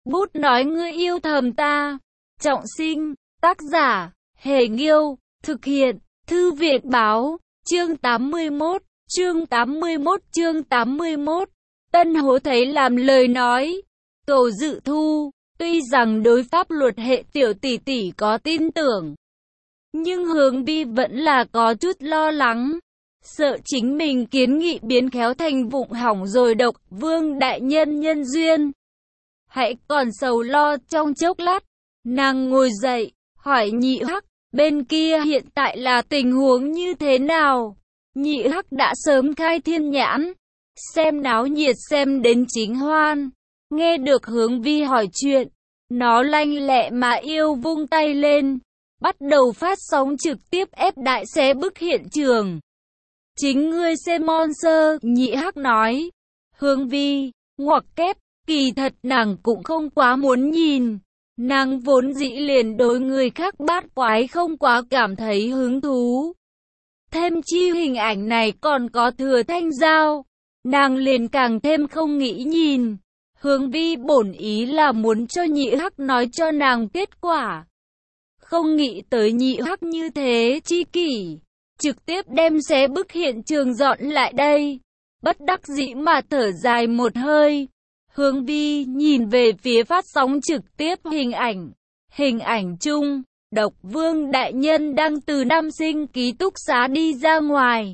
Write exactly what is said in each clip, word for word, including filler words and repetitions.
Bút nói ngươi yêu thầm ta. Trọng sinh, tác giả, Hề Nghiêu, thực hiện, Thư viện Báo, chương tám mươi mốt, chương tám mươi mốt, chương tám mươi mốt. Tân Hố thấy làm lời nói. Cầu Dự Thu, tuy rằng đối pháp luật hệ tiểu tỷ tỷ có tin tưởng, nhưng Hướng Vi vẫn là có chút lo lắng, sợ chính mình kiến nghị biến khéo thành vụng hỏng rồi Độc Vương đại nhân nhân duyên. Hãy còn sầu lo trong chốc lát, nàng ngồi dậy, hỏi Nhị Hắc, bên kia hiện tại là tình huống như thế nào? Nhị Hắc đã sớm khai thiên nhãn, xem náo nhiệt xem đến chính hoan. Nghe được Hướng Vi hỏi chuyện, nó lanh lẹ mà yêu vung tay lên, bắt đầu phát sóng trực tiếp ép đại xé bức hiện trường. Chính ngươi xem monster, Nhị Hắc nói. Hướng Vi, ngoặc kép, kỳ thật nàng cũng không quá muốn nhìn. Nàng vốn dĩ liền đối người khác bát quái không quá cảm thấy hứng thú. Thêm chi hình ảnh này còn có Thừa Thanh Giao, nàng liền càng thêm không nghĩ nhìn. Hướng Vi bổn ý là muốn cho Nhị Hắc nói cho nàng kết quả. Không nghĩ tới Nhị Hắc như thế chi kỷ, trực tiếp đem xé bức hiện trường dọn lại đây. Bất đắc dĩ mà thở dài một hơi. Hướng Vi nhìn về phía phát sóng trực tiếp hình ảnh. Hình ảnh chung, Độc Vương đại nhân đang từ Nam Sinh ký túc xá đi ra ngoài.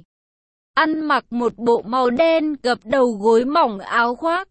Ăn mặc một bộ màu đen gập đầu gối mỏng áo khoác,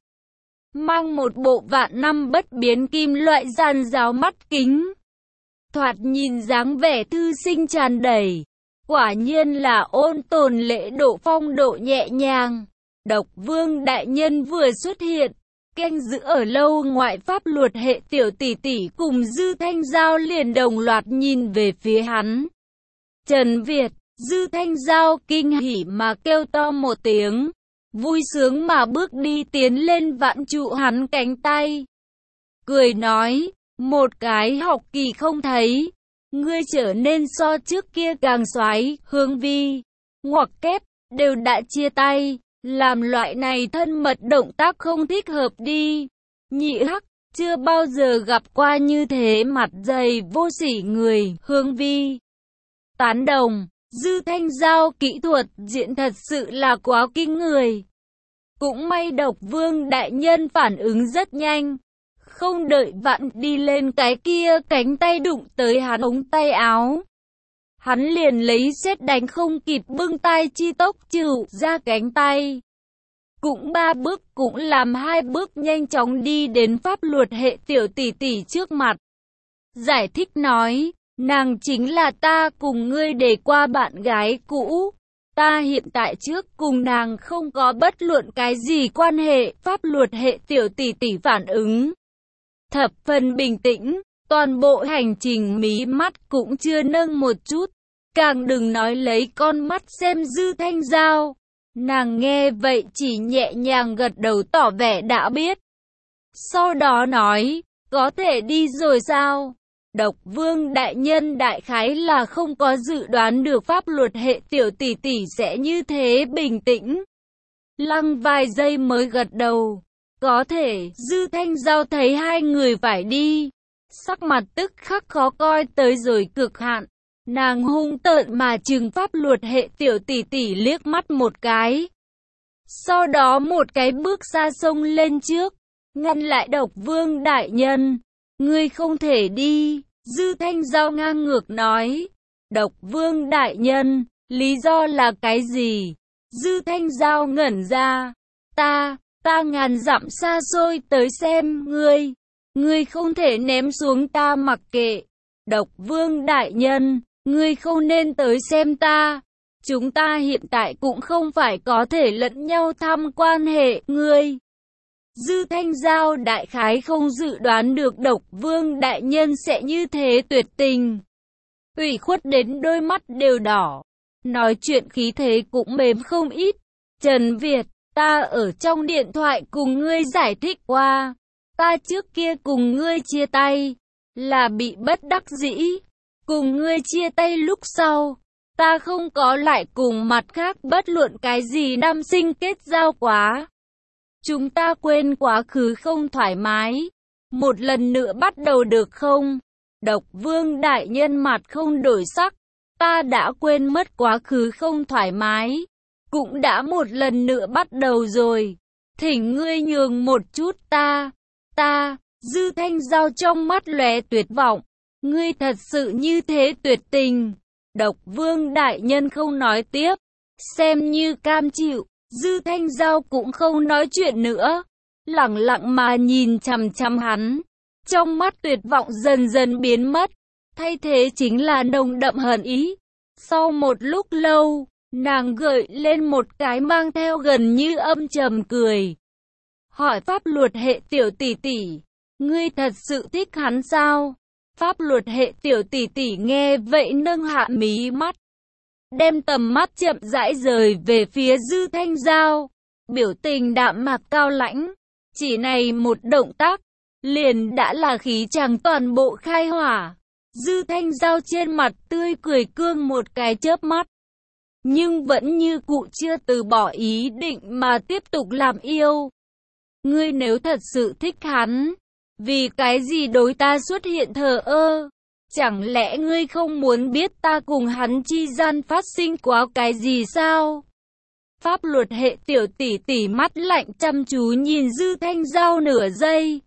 mang một bộ vạn năm bất biến kim loại giàn giáo mắt kính. Thoạt nhìn dáng vẻ thư sinh tràn đầy, quả nhiên là ôn tồn lễ độ phong độ nhẹ nhàng. Độc Vương đại nhân vừa xuất hiện, canh giữ ở lâu ngoại pháp luật hệ tiểu tỷ tỷ cùng Dư Thanh Giao liền đồng loạt nhìn về phía hắn. Trần Việt, Dư Thanh Giao kinh hỉ mà kêu to một tiếng, vui sướng mà bước đi tiến lên vãn trụ hắn cánh tay. Cười nói, một cái học kỳ không thấy, ngươi trở nên so trước kia càng xoái. Hướng Vi, ngoặc kép, đều đã chia tay, làm loại này thân mật động tác không thích hợp đi. Nhị Hắc, chưa bao giờ gặp qua như thế mặt dày vô sỉ người. Hướng Vi, tán đồng. Dư Thanh Giao kỹ thuật diễn thật sự là quá kinh người. Cũng may Độc Vương đại nhân phản ứng rất nhanh, không đợi vặn đi lên cái kia cánh tay đụng tới hắn ống tay áo, hắn liền lấy sét đánh không kịp bưng tay chi tốc trừ ra cánh tay. Cũng ba bước cũng làm hai bước nhanh chóng đi đến pháp luật hệ tiểu tỷ tỷ trước mặt. Giải thích nói, nàng chính là ta cùng ngươi để qua bạn gái cũ. Ta hiện tại trước cùng nàng không có bất luận cái gì quan hệ. Pháp luật hệ tiểu tỷ tỷ phản ứng thập phần bình tĩnh, toàn bộ hành trình mí mắt cũng chưa nâng một chút, càng đừng nói lấy con mắt xem Dư Thanh Giao. Nàng nghe vậy chỉ nhẹ nhàng gật đầu tỏ vẻ đã biết. Sau đó nói, có thể đi rồi sao? Độc Vương đại nhân đại khái là không có dự đoán được pháp luật hệ tiểu tỷ tỷ sẽ như thế bình tĩnh. Lăng vài giây mới gật đầu. Có thể. Dư Thanh Giao thấy hai người phải đi, sắc mặt tức khắc khó coi tới rồi cực hạn. Nàng hung tợn mà trừng pháp luật hệ tiểu tỷ tỷ liếc mắt một cái. Sau đó một cái bước xa xông lên trước, ngăn lại Độc Vương đại nhân. Ngươi không thể đi. Dư Thanh Giao ngang ngược nói. Độc Vương đại nhân, lý do là cái gì? Dư Thanh Giao ngẩn ra. Ta, ta ngàn dặm xa xôi tới xem ngươi. Ngươi không thể ném xuống ta mặc kệ. Độc Vương đại nhân, ngươi không nên tới xem ta. Chúng ta hiện tại cũng không phải có thể lẫn nhau thăm quan hệ. Ngươi. Dư Thanh Giao đại khái không dự đoán được Độc Vương đại nhân sẽ như thế tuyệt tình. Ủy khuất đến đôi mắt đều đỏ. Nói chuyện khí thế cũng mềm không ít. Trần Việt, ta ở trong điện thoại cùng ngươi giải thích qua. Ta trước kia cùng ngươi chia tay, là bị bất đắc dĩ. Cùng ngươi chia tay lúc sau, ta không có lại cùng mặt khác bất luận cái gì nam sinh kết giao quá. Chúng ta quên quá khứ không thoải mái, một lần nữa bắt đầu được không? Độc Vương đại nhân mặt không đổi sắc. Ta đã quên mất quá khứ không thoải mái. Cũng đã một lần nữa bắt đầu rồi. Thỉnh ngươi nhường một chút ta. Ta, Dư Thanh Giao trong mắt lóe tuyệt vọng. Ngươi thật sự như thế tuyệt tình. Độc Vương đại nhân không nói tiếp. Xem như cam chịu. Dư Thanh Giao cũng không nói chuyện nữa. Lặng lặng mà nhìn chằm chằm hắn. Trong mắt tuyệt vọng dần dần biến mất. Thay thế chính là nồng đậm hận ý. Sau một lúc lâu, nàng gợi lên một cái mang theo gần như âm trầm cười. Hỏi pháp luật hệ tiểu tỷ tỷ, ngươi thật sự thích hắn sao? Pháp luật hệ tiểu tỷ tỷ nghe vậy nâng hạ mí mắt. Đem tầm mắt chậm rãi rời về phía Dư Thanh Giao. Biểu tình đạm mạc cao lãnh. Chỉ này một động tác, liền đã là khí chàng toàn bộ khai hỏa. Dư Thanh Giao trên mặt tươi cười cương một cái chớp mắt. Nhưng vẫn như cụ chưa từ bỏ ý định mà tiếp tục làm yêu. Ngươi nếu thật sự thích hắn, vì cái gì đối ta xuất hiện thờ ơ? Chẳng lẽ ngươi không muốn biết ta cùng hắn chi gian phát sinh quá cái gì sao? Pháp luật hệ tiểu tỷ tỷ mắt lạnh chăm chú nhìn Dư Thanh Giao nửa giây.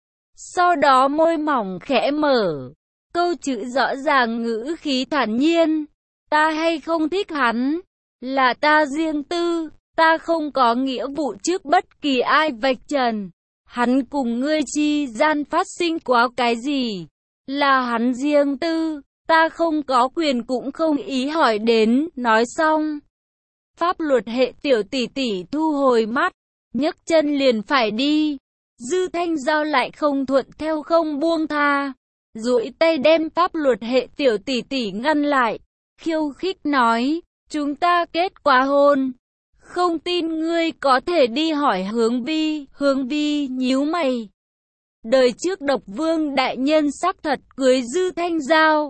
Sau đó môi mỏng khẽ mở. Câu chữ rõ ràng ngữ khí thản nhiên. Ta hay không thích hắn, là ta riêng tư. Ta không có nghĩa vụ trước bất kỳ ai vạch trần. Hắn cùng ngươi chi gian phát sinh quá cái gì? Là hắn riêng tư. Ta không có quyền cũng không ý hỏi đến. Nói xong, pháp luật hệ tiểu tỷ tỷ thu hồi mắt, nhấc chân liền phải đi. Dư Thanh Giao lại không thuận theo không buông tha, duỗi tay đem pháp luật hệ tiểu tỷ tỷ ngăn lại, khiêu khích nói, chúng ta kết quả hôn. Không tin ngươi có thể đi hỏi Hướng Vi. Hướng Vi nhíu mày. Đời trước Độc Vương đại nhân xác thật cưới Dư Thanh Giao.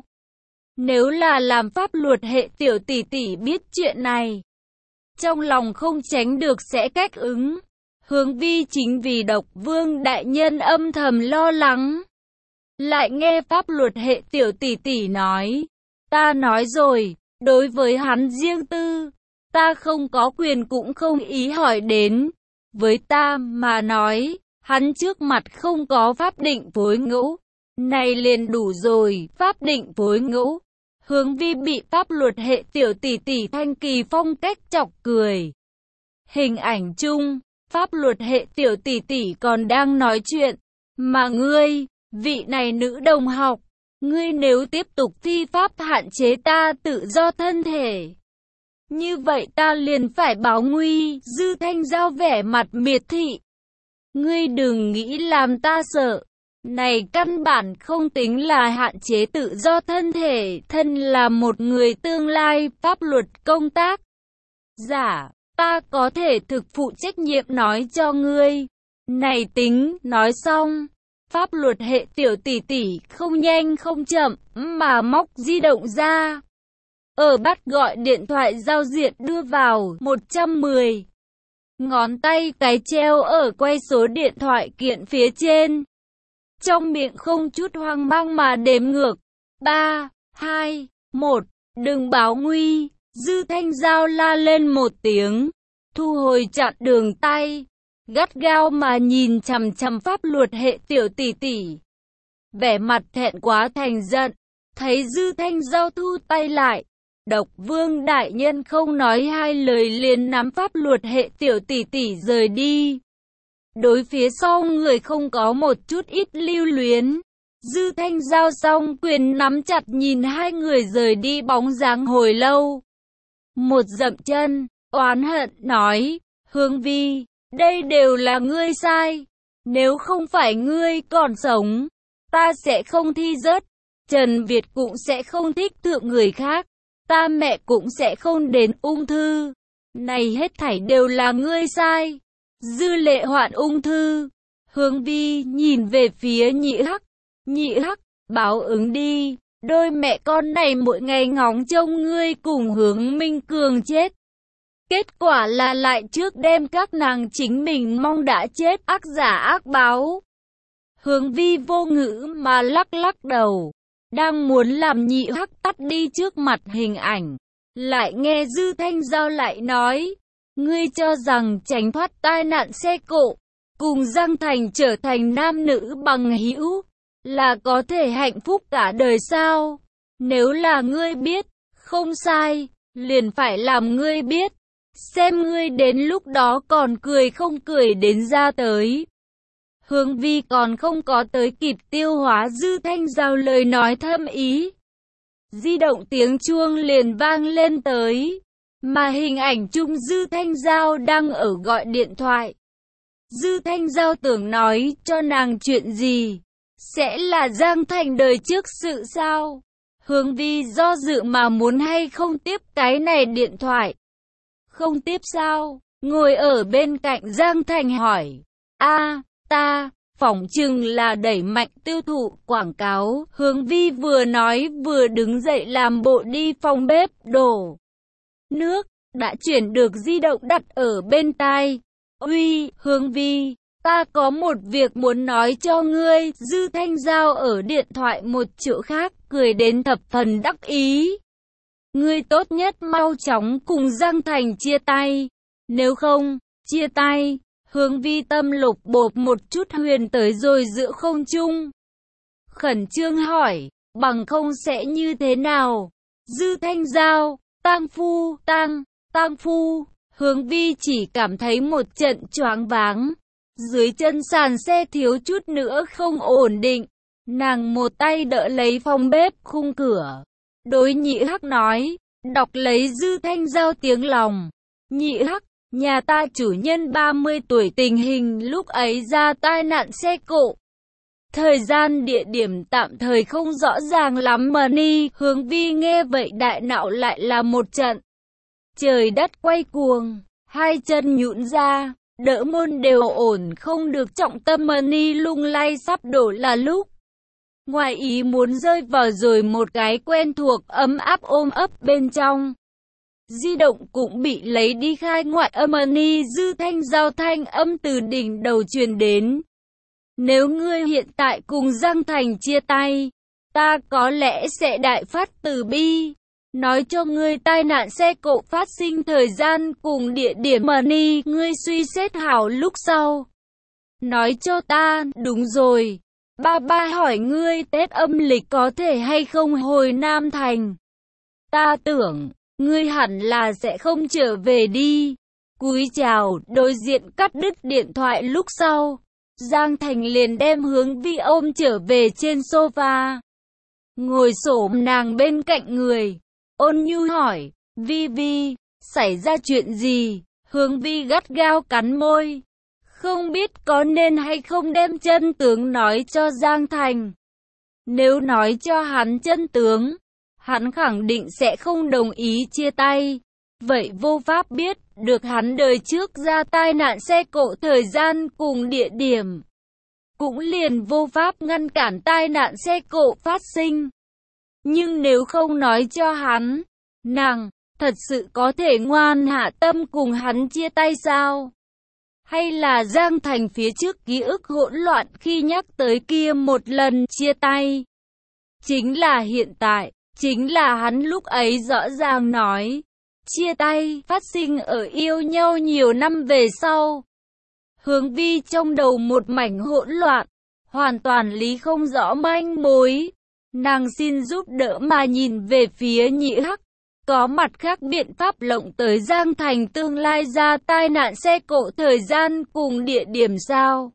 Nếu là làm pháp luật hệ tiểu tỷ tỷ biết chuyện này, trong lòng không tránh được sẽ cách ứng. Hướng Vi chính vì Độc Vương đại nhân âm thầm lo lắng. Lại nghe pháp luật hệ tiểu tỷ tỷ nói, ta nói rồi, đối với hắn riêng tư, ta không có quyền cũng không ý hỏi đến. Với ta mà nói, hắn trước mặt không có pháp định phối ngẫu. Này liền đủ rồi, pháp định phối ngẫu. Hướng Vi bị pháp luật hệ tiểu tỷ tỷ Thanh Kỳ phong cách chọc cười. Hình ảnh chung, pháp luật hệ tiểu tỷ tỷ còn đang nói chuyện. Mà ngươi, vị này nữ đồng học, ngươi nếu tiếp tục thi pháp hạn chế ta tự do thân thể, như vậy ta liền phải báo nguy. Dư Thanh Giao vẻ mặt miệt thị. Ngươi đừng nghĩ làm ta sợ. Này căn bản không tính là hạn chế tự do thân thể. Thân là một người tương lai pháp luật công tác giả, ta có thể thực phụ trách nhiệm nói cho ngươi. Này tính, nói xong, pháp luật hệ tiểu tỷ tỷ không nhanh không chậm mà móc di động ra. Ở bắt gọi điện thoại giao diện đưa vào một trăm mười. Ngón tay cái treo ở quay số điện thoại kiện phía trên. Trong miệng không chút hoang mang mà đếm ngược. ba, hai, một, đừng báo nguy. Dư Thanh Giao la lên một tiếng. Thu hồi chặn đường tay. Gắt gao mà nhìn chằm chằm pháp luật hệ tiểu tỷ tỷ. Vẻ mặt thẹn quá thành giận. Thấy Dư Thanh Giao thu tay lại. Độc Vương đại nhân không nói hai lời liền nắm pháp luật hệ tiểu tỷ tỷ rời đi. Đối phía sau người không có một chút ít lưu luyến. Dư Thanh Giao song quyền nắm chặt nhìn hai người rời đi bóng dáng hồi lâu. Một dậm chân, oán hận nói, Hướng Vi, đây đều là ngươi sai. Nếu không phải ngươi còn sống, ta sẽ không thi rớt. Trần Việt cũng sẽ không thích thượng người khác. Ta mẹ cũng sẽ không đến ung thư. Này hết thảy đều là ngươi sai. Dư Lệ hoạn ung thư. Hướng Vi nhìn về phía Nhị Hắc. Nhị Hắc, báo ứng đi. Đôi mẹ con này mỗi ngày ngóng trông ngươi cùng Hướng Minh Cường chết. Kết quả là lại trước đem các nàng chính mình mong đã chết, ác giả ác báo. Hướng Vi vô ngữ mà lắc lắc đầu, đang muốn làm Nhị Hắc tắt đi trước mặt hình ảnh, lại nghe Dư Thanh Giao lại nói, ngươi cho rằng tránh thoát tai nạn xe cộ, cùng Giang Thành trở thành nam nữ bằng hữu, là có thể hạnh phúc cả đời sao? Nếu là ngươi biết, không sai, liền phải làm ngươi biết, xem ngươi đến lúc đó còn cười không cười đến ra tới. Hướng Vi còn không có tới kịp tiêu hóa Dư Thanh Giao lời nói thâm ý. Di động tiếng chuông liền vang lên tới, mà hình ảnh chung Dư Thanh Giao đang ở gọi điện thoại. Dư Thanh Giao tưởng nói cho nàng chuyện gì, sẽ là Giang Thành đời trước sự sao? Hướng Vi do dự mà muốn hay không tiếp cái này điện thoại. Không tiếp sao? Ngồi ở bên cạnh Giang Thành hỏi. A, ta, phỏng chừng là đẩy mạnh tiêu thụ quảng cáo. Hướng Vi vừa nói vừa đứng dậy làm bộ đi phòng bếp đổ nước, đã chuyển được di động đặt ở bên tai. Uy, Hướng Vi, ta có một việc muốn nói cho ngươi. Dư Thanh Giao ở điện thoại một chỗ khác, cười đến thập phần đắc ý. Ngươi tốt nhất mau chóng cùng Giang Thành chia tay. Nếu không, chia tay. Hướng Vi tâm lục bộp một chút huyền tới rồi giữa không trung. Khẩn trương hỏi, bằng không sẽ như thế nào? Dư Thanh Giao, tang phu, tang, tang phu. Hướng Vi chỉ cảm thấy một trận choáng váng. Dưới chân sàn xe thiếu chút nữa không ổn định. Nàng một tay đỡ lấy phòng bếp khung cửa. Đối Nhị Hắc nói, đọc lấy Dư Thanh Giao tiếng lòng. Nhị Hắc, nhà ta chủ nhân ba mươi tuổi, tình hình lúc ấy ra tai nạn xe cộ. Thời gian địa điểm tạm thời không rõ ràng lắm mà ni. Hướng Vi nghe vậy đại não lại là một trận. Trời đất quay cuồng, hai chân nhũn ra, đỡ môn đều ổn không được, trọng tâm mà ni lung lay sắp đổ là lúc. Ngoài ý muốn rơi vào rồi một cái quen thuộc ấm áp ôm ấp bên trong. Di động cũng bị lấy đi khai ngoại âm mà ni. Dư Thanh Giao thanh âm từ đỉnh đầu truyền đến. Nếu ngươi hiện tại cùng Giang Thành chia tay, ta có lẽ sẽ đại phát từ bi. Nói cho ngươi tai nạn xe cộ phát sinh thời gian cùng địa điểm mà ni, ngươi suy xét hảo lúc sau. Nói cho ta, đúng rồi. Ba ba hỏi ngươi Tết âm lịch có thể hay không hồi Nam Thành. Ta tưởng, ngươi hẳn là sẽ không trở về đi. Cúi chào, đối diện cắt đứt điện thoại lúc sau. Giang Thành liền đem Hướng Vi ôm trở về trên sofa. Ngồi xổm nàng bên cạnh người. Ôn nhu hỏi, Vi Vi, xảy ra chuyện gì? Hướng Vi gắt gao cắn môi. Không biết có nên hay không đem chân tướng nói cho Giang Thành. Nếu nói cho hắn chân tướng, hắn khẳng định sẽ không đồng ý chia tay. Vậy vô pháp biết được hắn đời trước ra tai nạn xe cộ thời gian cùng địa điểm. Cũng liền vô pháp ngăn cản tai nạn xe cộ phát sinh. Nhưng nếu không nói cho hắn, nàng thật sự có thể ngoan hạ tâm cùng hắn chia tay sao? Hay là Giang Thành phía trước ký ức hỗn loạn khi nhắc tới kia một lần chia tay? Chính là hiện tại, chính là hắn lúc ấy rõ ràng nói, chia tay phát sinh ở yêu nhau nhiều năm về sau. Hướng Vi trong đầu một mảnh hỗn loạn, hoàn toàn lý không rõ manh mối. Nàng xin giúp đỡ mà nhìn về phía Nhị Hắc. Có mặt khác biện pháp lộng tới Giang Thành tương lai ra tai nạn xe cộ thời gian cùng địa điểm sao?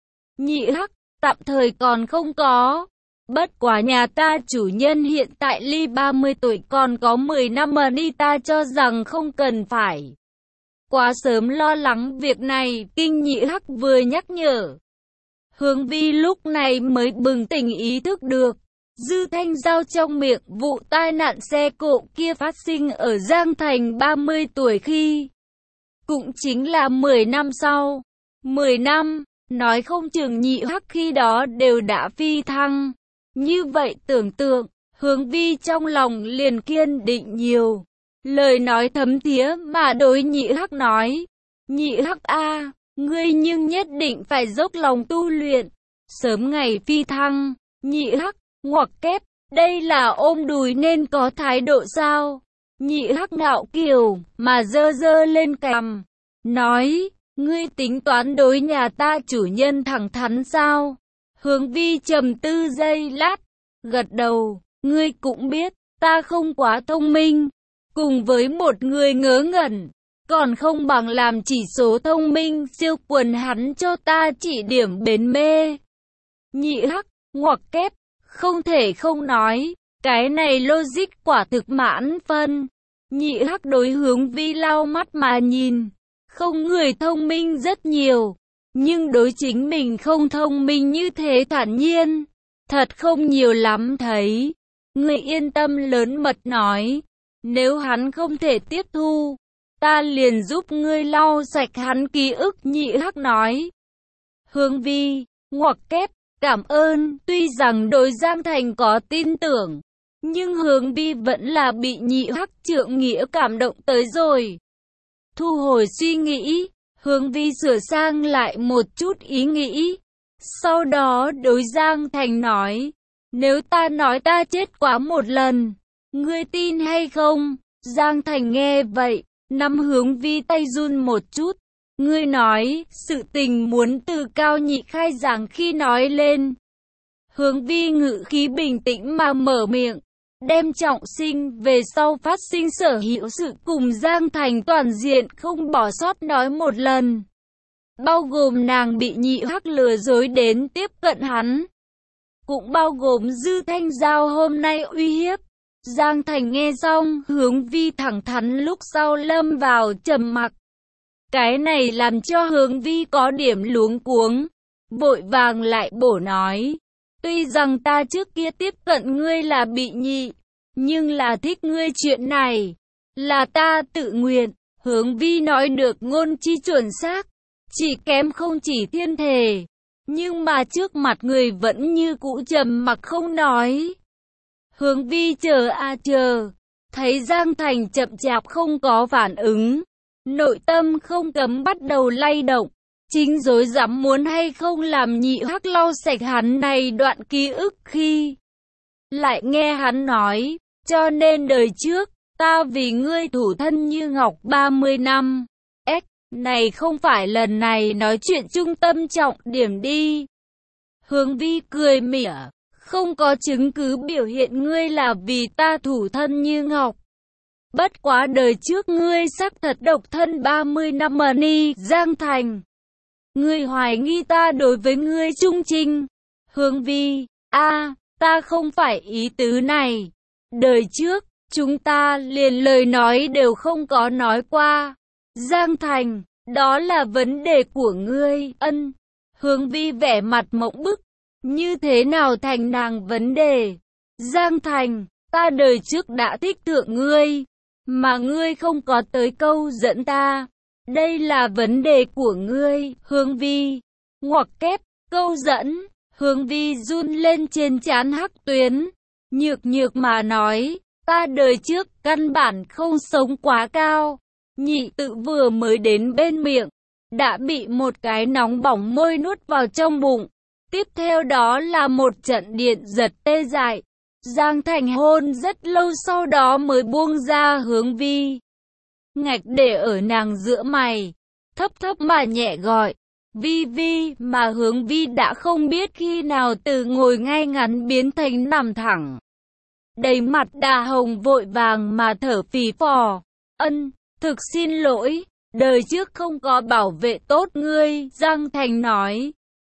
Nhị Hắc, tạm thời còn không có. Bất quá nhà ta chủ nhân hiện tại ly ba mươi tuổi còn có mười năm mà đi, ta cho rằng không cần phải quá sớm lo lắng việc này. Kinh Nhị Hắc vừa nhắc nhở. Hướng Vi lúc này mới bừng tỉnh ý thức được. Dư Thanh Giao trong miệng vụ tai nạn xe cộ kia phát sinh ở Giang Thành ba mươi tuổi khi. Cũng chính là mười năm sau. mười năm, nói không chừng Nhị Hắc khi đó đều đã phi thăng. Như vậy tưởng tượng, Hướng Vi trong lòng liền kiên định nhiều. Lời nói thấm thía mà đối Nhị Hắc nói. Nhị Hắc a, ngươi nhưng nhất định phải dốc lòng tu luyện. sớm ngày phi thăng. Nhị Hắc, ngoặc kép, đây là ôm đùi nên có thái độ sao? Nhị Hắc ngạo kiều, mà dơ dơ lên cằm, nói, ngươi tính toán đối nhà ta chủ nhân thẳng thắn sao? Hướng Vi trầm tư giây lát, gật đầu, ngươi cũng biết, ta không quá thông minh, cùng với một người ngớ ngẩn, còn không bằng làm chỉ số thông minh siêu quần hắn cho ta chỉ điểm bến mê. Nhị Hắc, ngoặc kép, không thể không nói, cái này logic quả thực mãn phân. Nhị Hắc đối Hướng Vi lau mắt mà nhìn, không người thông minh rất nhiều, nhưng đối chính mình không thông minh như thế thản nhiên, thật không nhiều lắm thấy. Người yên tâm lớn mật nói, nếu hắn không thể tiếp thu, ta liền giúp ngươi lau sạch hắn ký ức. Nhị Hắc nói. Hướng Vi, ngoặc kép, cảm ơn. Tuy rằng đối Giang Thành có tin tưởng, nhưng Hướng Vi vẫn là bị Nhị Hắc trượng nghĩa cảm động tới rồi. Thu hồi suy nghĩ, Hướng Vi sửa sang lại một chút ý nghĩ. Sau đó đối Giang Thành nói, nếu ta nói ta chết quá một lần, ngươi tin hay không? Giang Thành nghe vậy, nắm Hướng Vi tay run một chút. Ngươi nói, sự tình muốn từ Cao Nhị khai giảng khi nói lên. Hướng Vi ngự khí bình tĩnh mà mở miệng, đem Trọng Sinh về sau phát sinh sở hữu sự cùng Giang Thành toàn diện không bỏ sót nói một lần. Bao gồm nàng bị Nhị Hắc lừa dối đến tiếp cận hắn, cũng bao gồm Dư Thanh Giao hôm nay uy hiếp. Giang Thành nghe xong, Hướng Vi thẳng thắn lúc sau lâm vào trầm mặc. Cái này làm cho Hướng Vi có điểm luống cuống, vội vàng lại bổ nói, tuy rằng ta trước kia tiếp cận ngươi là bị nhị, nhưng là thích ngươi chuyện này, là ta tự nguyện. Hướng Vi nói được ngôn chi chuẩn xác, chỉ kém không chỉ thiên thể, nhưng mà trước mặt người vẫn như cũ trầm mặc không nói. Hướng Vi chờ a chờ, thấy Giang Thành chậm chạp không có phản ứng, nội tâm không cấm bắt đầu lay động, chính rối rắm muốn hay không làm Nhị Hắc lau sạch hắn này đoạn ký ức khi lại nghe hắn nói, cho nên đời trước, ta vì ngươi thủ thân như ngọc ba mươi năm. Ếch, này không phải lần này nói chuyện trung tâm trọng điểm đi. Hướng Vi cười mỉa, không có chứng cứ biểu hiện ngươi là vì ta thủ thân như ngọc. Bất quá đời trước ngươi xác thật độc thân ba mươi năm mà ni. Giang Thành, ngươi hoài nghi ta đối với ngươi trung trinh. Hướng Vi, a, ta không phải ý tứ này. Đời trước, chúng ta liền lời nói đều không có nói qua. Giang Thành, đó là vấn đề của ngươi. Ân. Hướng Vi vẻ mặt mộng bức, như thế nào thành nàng vấn đề? Giang Thành, ta đời trước đã thích thượng ngươi, mà ngươi không có tới câu dẫn ta. Đây là vấn đề của ngươi. Hướng Vi, ngoặc kép, câu dẫn. Hướng Vi run lên trên trán hắc tuyến, nhược nhược mà nói, ta đời trước căn bản không sống quá cao. Nhị tự vừa mới đến bên miệng, đã bị một cái nóng bỏng môi nuốt vào trong bụng. Tiếp theo đó là một trận điện giật tê dại. Giang Thành hôn rất lâu sau đó mới buông ra Hướng Vi. Ngạch để ở nàng giữa mày, thấp thấp mà nhẹ gọi, Vi Vi, mà Hướng Vi đã không biết khi nào từ ngồi ngay ngắn biến thành nằm thẳng. Đầy mặt đà hồng vội vàng mà thở phì phò. Ân, thực xin lỗi, đời trước không có bảo vệ tốt ngươi. Giang Thành nói.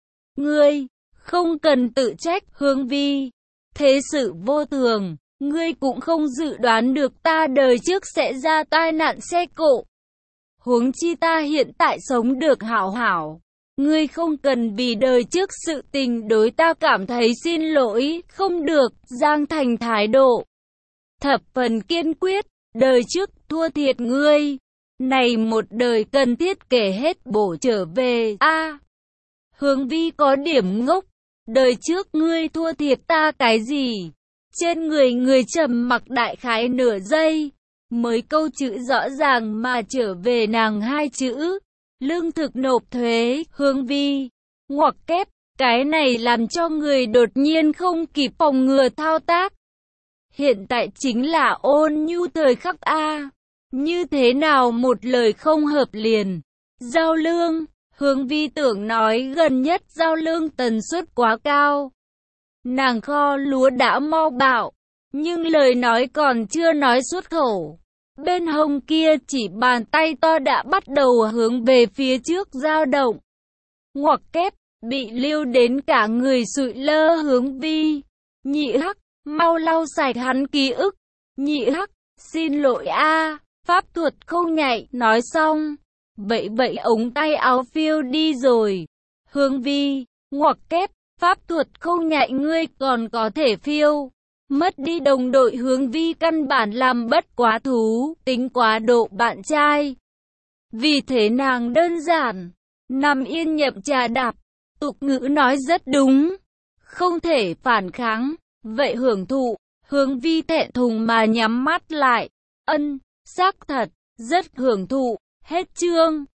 Ngươi, không cần tự trách. Hướng Vi, thế sự vô thường, ngươi cũng không dự đoán được ta đời trước sẽ ra tai nạn xe cộ. Huống chi ta hiện tại sống được hảo hảo. Ngươi không cần vì đời trước sự tình đối ta cảm thấy xin lỗi, không được. Giang Thành thái độ thập phần kiên quyết, đời trước thua thiệt ngươi, này một đời cần thiết kể hết bổ trở về. A, à, Hướng Vi có điểm ngốc, đời trước ngươi thua thiệt ta cái gì? Trên người người trầm mặc đại khái nửa giây, mới câu chữ rõ ràng mà trở về nàng hai chữ, lương thực nộp thuế. Hướng Vi, ngoặc kép, Cái này làm cho người đột nhiên không kịp phòng ngừa thao tác. Hiện tại chính là Ôn Nhu thời khắc A. Như thế nào một lời không hợp liền. Giao lương, Hướng Vi tưởng nói gần nhất giao lương tần suất quá cao. Nàng kho lúa đã mau bạo, nhưng lời nói còn chưa nói xuất khẩu. Bên hông kia chỉ bàn tay to đã bắt đầu hướng về phía trước dao động. Ngoặc kép, bị lưu đến cả người sụi lơ Hướng Vi. Nhị hắc, mau lau sạch hắn ký ức. Nhị hắc, xin lỗi a, pháp thuật không nhạy, nói xong. Vậy vậy ống tay áo phiêu đi rồi. Hướng Vi, ngoặc kép, pháp thuật không nhạy ngươi còn có thể phiêu. Mất đi đồng đội Hướng Vi căn bản làm bất quá thú, tính quá độ bạn trai. Vì thế nàng đơn giản, nằm yên nhậm trà đạp. Tục ngữ nói rất đúng, không thể phản kháng, vậy hưởng thụ. Hướng Vi thẹn thùng mà nhắm mắt lại. Ân, xác thật, rất hưởng thụ. Hết chương.